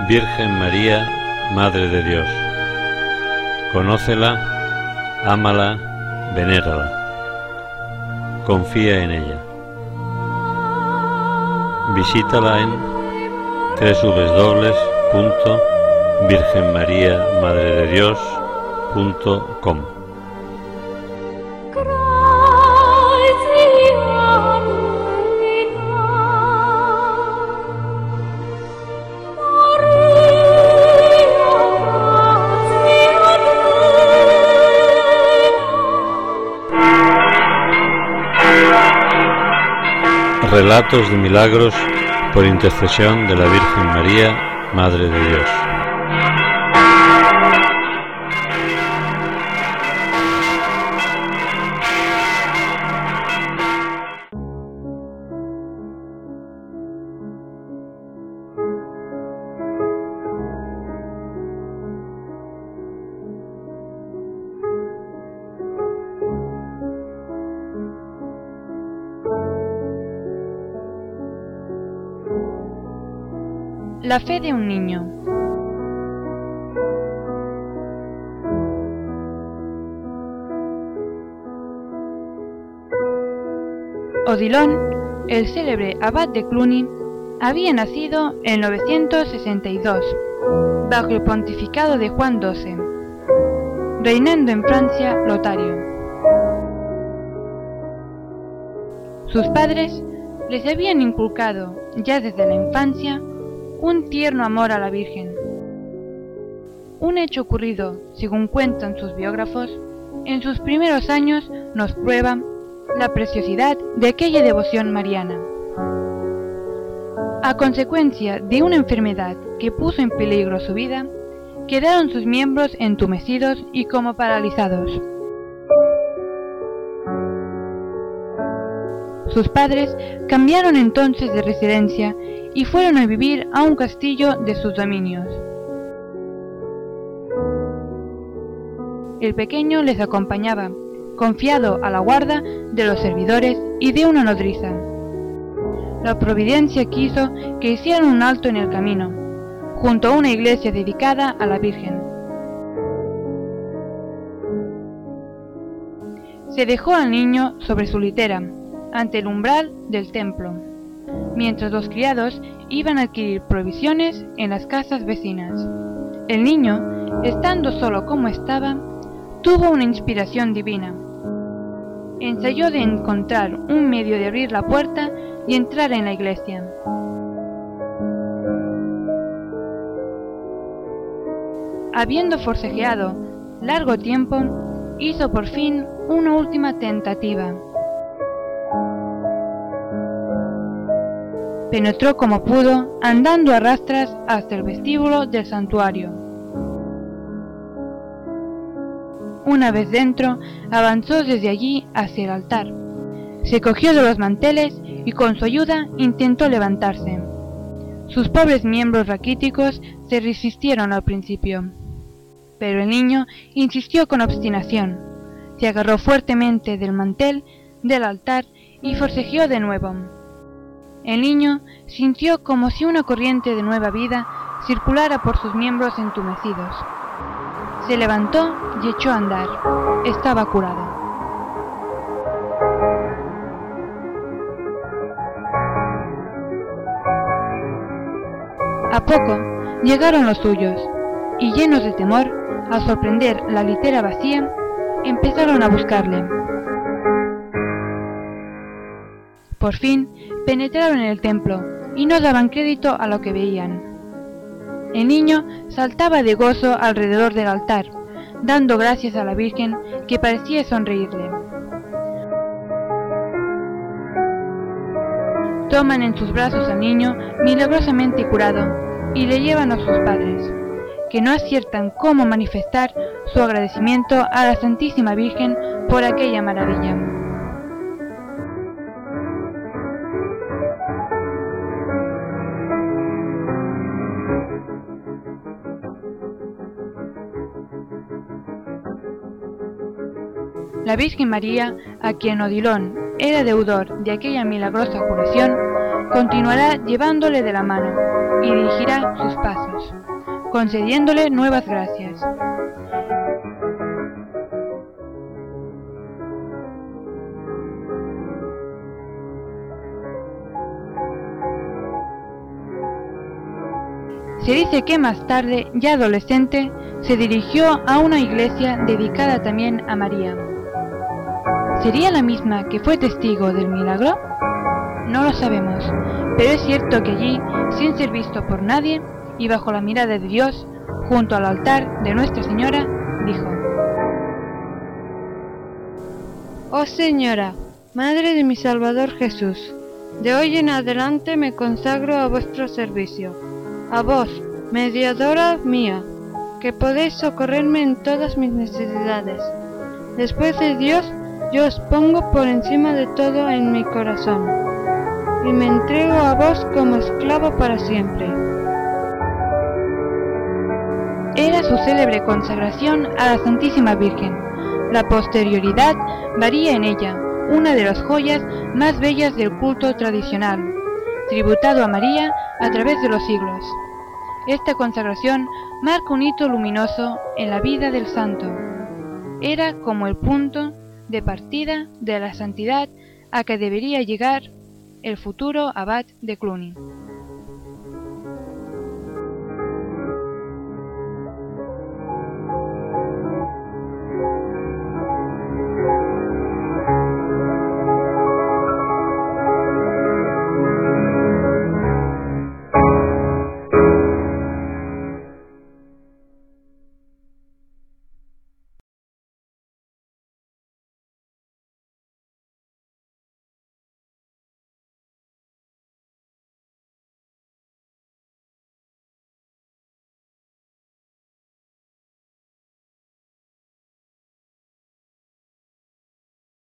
Virgen María, Madre de Dios. Conócela, ámala, venérala. Confía en ella. Visítala en www.virgenmariamadrededios.com. Relatos de milagros por intercesión de la Virgen María, Madre de Dios. La fe de un niño. Odilon, el célebre abad de Cluny, había nacido en 962, bajo el pontificado de Juan XII, reinando en Francia Lotario. Sus padres les habían inculcado, ya desde la infancia, un tierno amor a la Virgen. Un hecho ocurrido, según cuentan sus biógrafos, en sus primeros años nos prueba la preciosidad de aquella devoción mariana. A consecuencia de una enfermedad que puso en peligro su vida, quedaron sus miembros entumecidos y como paralizados. Sus padres cambiaron entonces de residencia y fueron a vivir a un castillo de sus dominios. El pequeño les acompañaba, confiado a la guarda de los servidores y de una nodriza. La providencia quiso que hicieran un alto en el camino, junto a una iglesia dedicada a la Virgen. Se dejó al niño sobre su litera, ante el umbral del templo, mientras los criados iban a adquirir provisiones en las casas vecinas. El niño, estando solo como estaba, tuvo una inspiración divina. Ensayó de encontrar un medio de abrir la puerta y entrar en la iglesia. Habiendo forcejeado largo tiempo, hizo por fin una última tentativa. Penetró como pudo, andando a rastras hasta el vestíbulo del santuario. Una vez dentro, avanzó desde allí hacia el altar. Se cogió de los manteles y con su ayuda intentó levantarse. Sus pobres miembros raquíticos se resistieron al principio, pero el niño insistió con obstinación. Se agarró fuertemente del mantel del altar y forcejeó de nuevo. El niño sintió como si una corriente de nueva vida circulara por sus miembros entumecidos. Se levantó y echó a andar. Estaba curado. A poco llegaron los suyos, y llenos de temor, al sorprender la litera vacía, empezaron a buscarle. Por fin penetraron en el templo y no daban crédito a lo que veían. El niño saltaba de gozo alrededor del altar, dando gracias a la Virgen, que parecía sonreírle. Toman en sus brazos al niño milagrosamente curado y le llevan a sus padres, que no aciertan cómo manifestar su agradecimiento a la Santísima Virgen por aquella maravilla. La Virgen María, a quien Odilon era deudor de aquella milagrosa curación, continuará llevándole de la mano, y dirigirá sus pasos, concediéndole nuevas gracias. Se dice que más tarde, ya adolescente, se dirigió a una iglesia dedicada también a María. ¿Sería la misma que fue testigo del milagro? No lo sabemos, pero es cierto que allí, sin ser visto por nadie y bajo la mirada de Dios, junto al altar de Nuestra Señora, dijo: Oh Señora, Madre de mi Salvador Jesús, de hoy en adelante me consagro a vuestro servicio. A vos, mediadora mía, que podéis socorrerme en todas mis necesidades. Después de Dios, yo os pongo por encima de todo en mi corazón, y me entrego a vos como esclavo para siempre. Era su célebre consagración a la Santísima Virgen. La posterioridad varía en ella, una de las joyas más bellas del culto tradicional, tributado a María a través de los siglos. Esta consagración marca un hito luminoso en la vida del santo. Era como el punto de partida de la santidad a que debería llegar el futuro abad de Cluny.